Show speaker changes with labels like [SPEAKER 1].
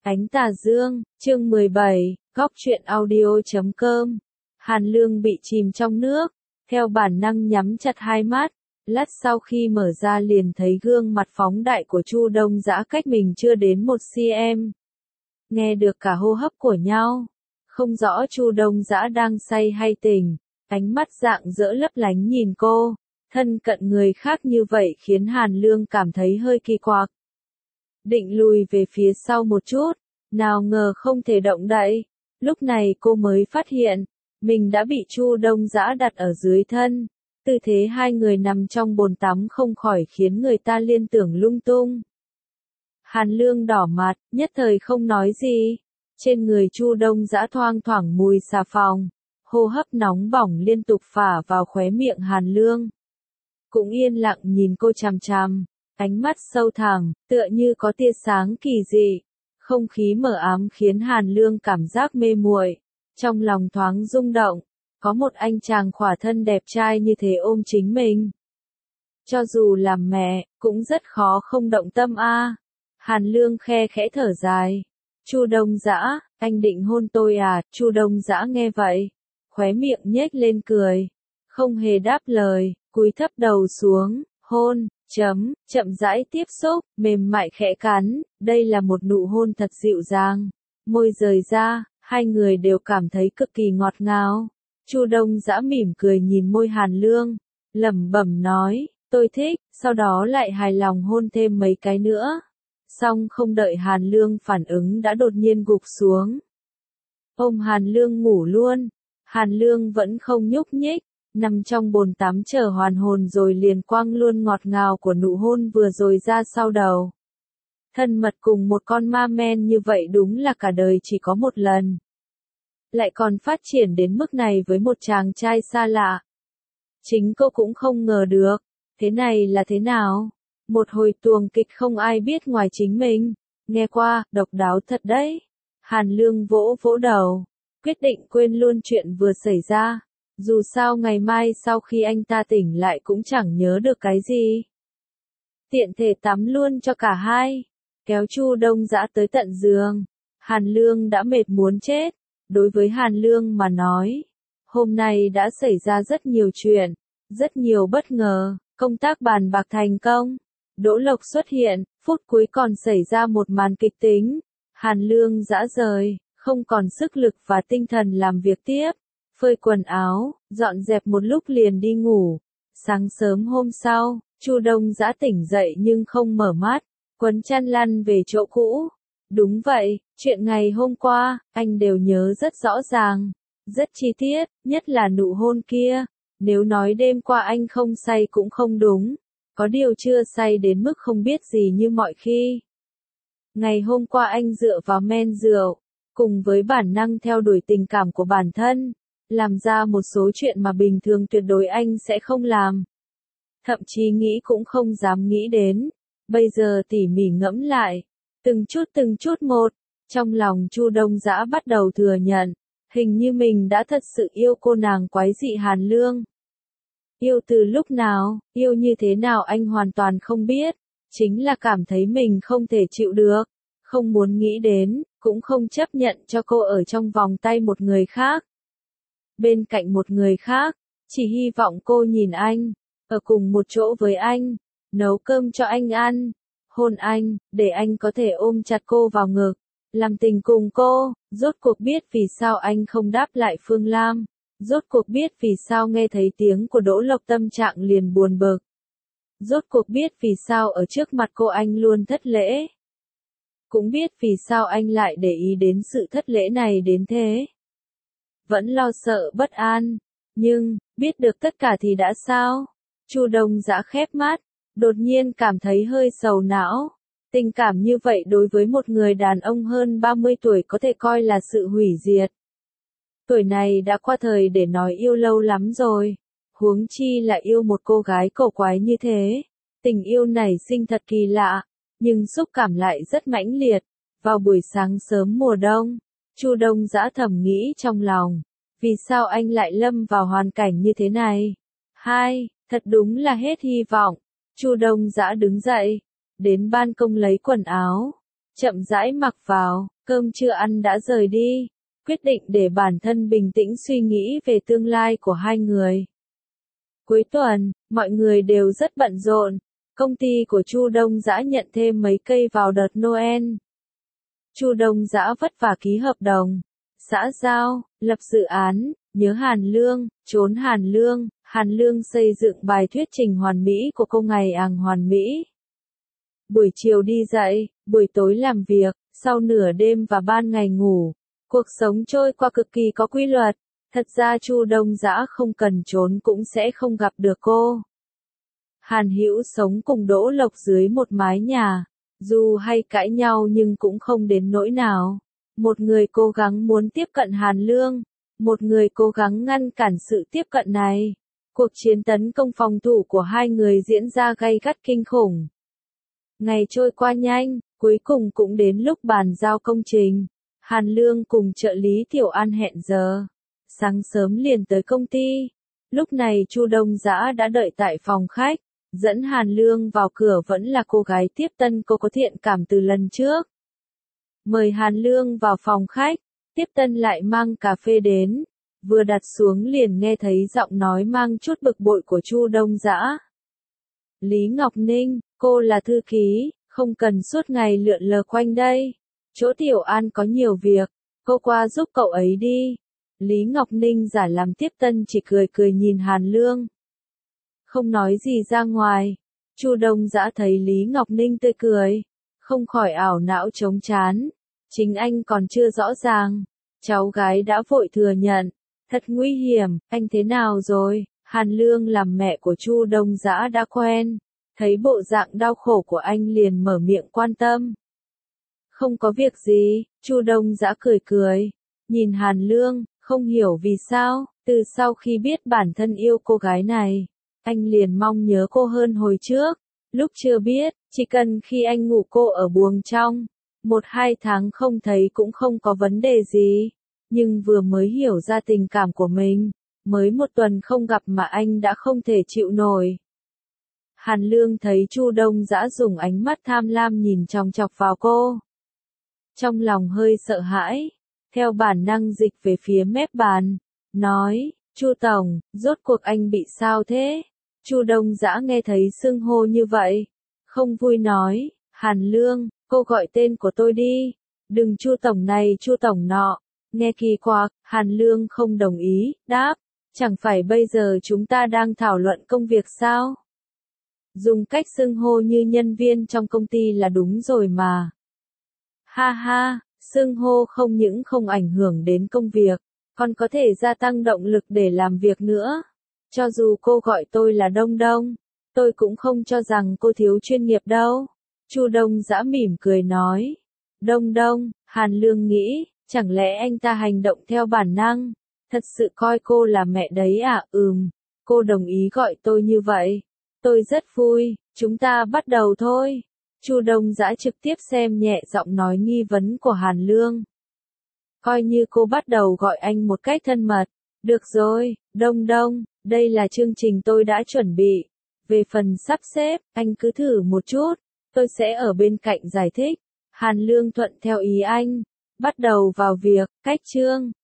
[SPEAKER 1] Ánh tà dương, chương 17, góc truyện audio.com. Hàn Lương bị chìm trong nước, theo bản năng nhắm chặt hai mắt, lát sau khi mở ra liền thấy gương mặt phóng đại của Chu Đông Dã cách mình chưa đến 1 cm. Nghe được cả hô hấp của nhau, không rõ Chu Đông Dã đang say hay tỉnh, ánh mắt rạng rỡ lấp lánh nhìn cô, thân cận người khác như vậy khiến Hàn Lương cảm thấy hơi kỳ quặc. Định lùi về phía sau một chút, nào ngờ không thể động đậy. Lúc này cô mới phát hiện, mình đã bị Chu Đông Dã đặt ở dưới thân. Tư thế hai người nằm trong bồn tắm không khỏi khiến người ta liên tưởng lung tung. Hàn Lương đỏ mặt, nhất thời không nói gì. Trên người Chu Đông Dã thoang thoảng mùi xà phòng, hô hấp nóng bỏng liên tục phả vào khóe miệng Hàn Lương. Cũng yên lặng nhìn cô chằm chằm. Ánh mắt sâu thẳm, tựa như có tia sáng kỳ dị. Không khí mờ ám khiến Hàn Lương cảm giác mê muội, trong lòng thoáng rung động. Có một anh chàng khỏa thân đẹp trai như thế ôm chính mình. Cho dù làm mẹ, cũng rất khó không động tâm a. Hàn Lương khe khẽ thở dài. Chu Đông Dã, anh định hôn tôi à? Chu Đông Dã nghe vậy, khóe miệng nhếch lên cười, không hề đáp lời, cúi thấp đầu xuống, hôn. Chậm rãi tiếp xúc, mềm mại khẽ cắn, đây là một nụ hôn thật dịu dàng. Môi rời ra, hai người đều cảm thấy cực kỳ ngọt ngào. Chu Đông Dã mỉm cười nhìn môi Hàn Lương, lẩm bẩm nói, tôi thích, sau đó lại hài lòng hôn thêm mấy cái nữa. Xong không đợi Hàn Lương phản ứng đã đột nhiên gục xuống. Ôm Hàn Lương ngủ luôn, Hàn Lương vẫn không nhúc nhích. Nằm trong bồn tắm chờ hoàn hồn rồi liền quăng luôn ngọt ngào của nụ hôn vừa rồi ra sau đầu. Thân mật cùng một con ma men như vậy đúng là cả đời chỉ có một lần. Lại còn phát triển đến mức này với một chàng trai xa lạ. Chính cô cũng không ngờ được, thế này là thế nào? Một hồi tuồng kịch không ai biết ngoài chính mình. Nghe qua, độc đáo thật đấy. Hàn Lương vỗ vỗ đầu, quyết định quên luôn chuyện vừa xảy ra. Dù sao ngày mai sau khi anh ta tỉnh lại cũng chẳng nhớ được cái gì. Tiện thể tắm luôn cho cả hai. Kéo Chu Đông Dã tới tận giường. Hàn Lương đã mệt muốn chết. Đối với Hàn Lương mà nói, hôm nay đã xảy ra rất nhiều chuyện, rất nhiều bất ngờ. Công tác bàn bạc thành công. Đỗ Lộc xuất hiện, phút cuối còn xảy ra một màn kịch tính. Hàn Lương rã rời, không còn sức lực và tinh thần làm việc tiếp. Phơi quần áo, dọn dẹp một lúc liền đi ngủ. Sáng sớm hôm sau, Chu Đông Dã tỉnh dậy nhưng không mở mắt, quấn chăn lăn về chỗ cũ. Đúng vậy, chuyện ngày hôm qua, anh đều nhớ rất rõ ràng, rất chi tiết, nhất là nụ hôn kia. Nếu nói đêm qua anh không say cũng không đúng, có điều chưa say đến mức không biết gì như mọi khi. Ngày hôm qua anh dựa vào men rượu, cùng với bản năng theo đuổi tình cảm của bản thân, làm ra một số chuyện mà bình thường tuyệt đối anh sẽ không làm. Thậm chí nghĩ cũng không dám nghĩ đến. Bây giờ tỉ mỉ ngẫm lại, từng chút một, trong lòng Chu Đông Dã bắt đầu thừa nhận, hình như mình đã thật sự yêu cô nàng quái dị Hàn Lương. Yêu từ lúc nào, yêu như thế nào anh hoàn toàn không biết, chính là cảm thấy mình không thể chịu được, không muốn nghĩ đến, cũng không chấp nhận cho cô ở trong vòng tay một người khác. Bên cạnh một người khác, chỉ hy vọng cô nhìn anh, ở cùng một chỗ với anh, nấu cơm cho anh ăn, hôn anh, để anh có thể ôm chặt cô vào ngực, làm tình cùng cô. Rốt cuộc biết vì sao anh không đáp lại Phương Lam, rốt cuộc biết vì sao nghe thấy tiếng của Đỗ Lộc tâm trạng liền buồn bực, rốt cuộc biết vì sao ở trước mặt cô anh luôn thất lễ, cũng biết vì sao anh lại để ý đến sự thất lễ này đến thế. Vẫn lo sợ bất an, nhưng, biết được tất cả thì đã sao? Chu Đông Dã khép mắt, đột nhiên cảm thấy hơi sầu não. Tình cảm như vậy đối với một người đàn ông hơn 30 tuổi có thể coi là sự hủy diệt. Tuổi này đã qua thời để nói yêu lâu lắm rồi, huống chi là yêu một cô gái cổ quái như thế. Tình yêu nảy sinh thật kỳ lạ, nhưng xúc cảm lại rất mãnh liệt. Vào buổi sáng sớm mùa đông, Chu Đông Dã thầm nghĩ trong lòng, vì sao anh lại lâm vào hoàn cảnh như thế này? Thật đúng là hết hy vọng. Chu Đông Dã đứng dậy, đến ban công lấy quần áo, chậm rãi mặc vào, cơm chưa ăn đã rời đi, quyết định để bản thân bình tĩnh suy nghĩ về tương lai của hai người. Cuối tuần, mọi người đều rất bận rộn, công ty của Chu Đông Dã nhận thêm mấy cây vào đợt Noel. Chu Đông Dã vất vả ký hợp đồng, xã giao, lập dự án, nhớ Hàn Lương, trốn Hàn Lương xây dựng bài thuyết trình hoàn mỹ của cô ngày àng hoàn mỹ. Buổi chiều đi dạy, buổi tối làm việc, sau nửa đêm và ban ngày ngủ. Cuộc sống trôi qua cực kỳ có quy luật. Thật ra Chu Đông Dã không cần trốn cũng sẽ không gặp được cô. Hàn Hữu sống cùng Đỗ Lộc dưới một mái nhà. Dù hay cãi nhau nhưng cũng không đến nỗi nào. Một người cố gắng muốn tiếp cận Hàn Lương. Một người cố gắng ngăn cản sự tiếp cận này. Cuộc chiến tấn công phòng thủ của hai người diễn ra gay gắt kinh khủng. Ngày trôi qua nhanh, cuối cùng cũng đến lúc bàn giao công trình. Hàn Lương cùng trợ lý Tiểu An hẹn giờ. Sáng sớm liền tới công ty. Lúc này Chu Đông Dã đã đợi tại phòng khách. Dẫn Hàn Lương vào cửa vẫn là cô gái tiếp tân cô có thiện cảm từ lần trước. Mời Hàn Lương vào phòng khách. Tiếp tân lại mang cà phê đến. Vừa đặt xuống liền nghe thấy giọng nói mang chút bực bội của Chu Đông Dã. Lý Ngọc Ninh, cô là thư ký, không cần suốt ngày lượn lờ quanh đây. Chỗ Tiểu An có nhiều việc, cô qua giúp cậu ấy đi. Lý Ngọc Ninh giả làm tiếp tân chỉ cười cười nhìn Hàn Lương. Không nói gì ra ngoài. Chu Đông Dã thấy Lý Ngọc Ninh tươi cười, không khỏi ảo não trống trán. Chính anh còn chưa rõ ràng. Cháu gái đã vội thừa nhận. Thật nguy hiểm, anh thế nào rồi? Hàn Lương làm mẹ của Chu Đông Dã đã quen. Thấy bộ dạng đau khổ của anh liền mở miệng quan tâm. Không có việc gì, Chu Đông Dã cười cười. Nhìn Hàn Lương, không hiểu vì sao, từ sau khi biết bản thân yêu cô gái này, anh liền mong nhớ cô hơn hồi trước. Lúc chưa biết, chỉ cần khi anh ngủ cô ở buồng trong, 1-2 tháng không thấy cũng không có vấn đề gì. Nhưng vừa mới hiểu ra tình cảm của mình, mới 1 tuần không gặp mà anh đã không thể chịu nổi. Hàn Lương thấy Chu Đông Dã dùng ánh mắt tham lam nhìn chòng chọc vào cô. Trong lòng hơi sợ hãi, theo bản năng dịch về phía mép bàn, nói, Chu Tổng, rốt cuộc anh bị sao thế? Chu Đông Dã nghe thấy xưng hô như vậy, không vui nói, Hàn Lương, cô gọi tên của tôi đi, đừng Chu Tổng này Chu Tổng nọ. Nghe kỳ quặc, Hàn Lương không đồng ý, đáp, chẳng phải bây giờ chúng ta đang thảo luận công việc sao? Dùng cách xưng hô như nhân viên trong công ty là đúng rồi mà. Ha ha, xưng hô không những không ảnh hưởng đến công việc, còn có thể gia tăng động lực để làm việc nữa. Cho dù cô gọi tôi là Đông Đông, tôi cũng không cho rằng cô thiếu chuyên nghiệp đâu. Chu Đông Dã mỉm cười nói. Đông Đông, Hàn Lương nghĩ, chẳng lẽ anh ta hành động theo bản năng, thật sự coi cô là mẹ đấy à? Cô đồng ý gọi tôi như vậy. Tôi rất vui, chúng ta bắt đầu thôi. Chu Đông Dã trực tiếp xem nhẹ giọng nói nghi vấn của Hàn Lương. Coi như cô bắt đầu gọi anh một cách thân mật. Được rồi, Đông Đông, đây là chương trình tôi đã chuẩn bị. Về phần sắp xếp, anh cứ thử một chút, tôi sẽ ở bên cạnh giải thích. Hàn Lương thuận theo ý anh, bắt đầu vào việc, cách chương.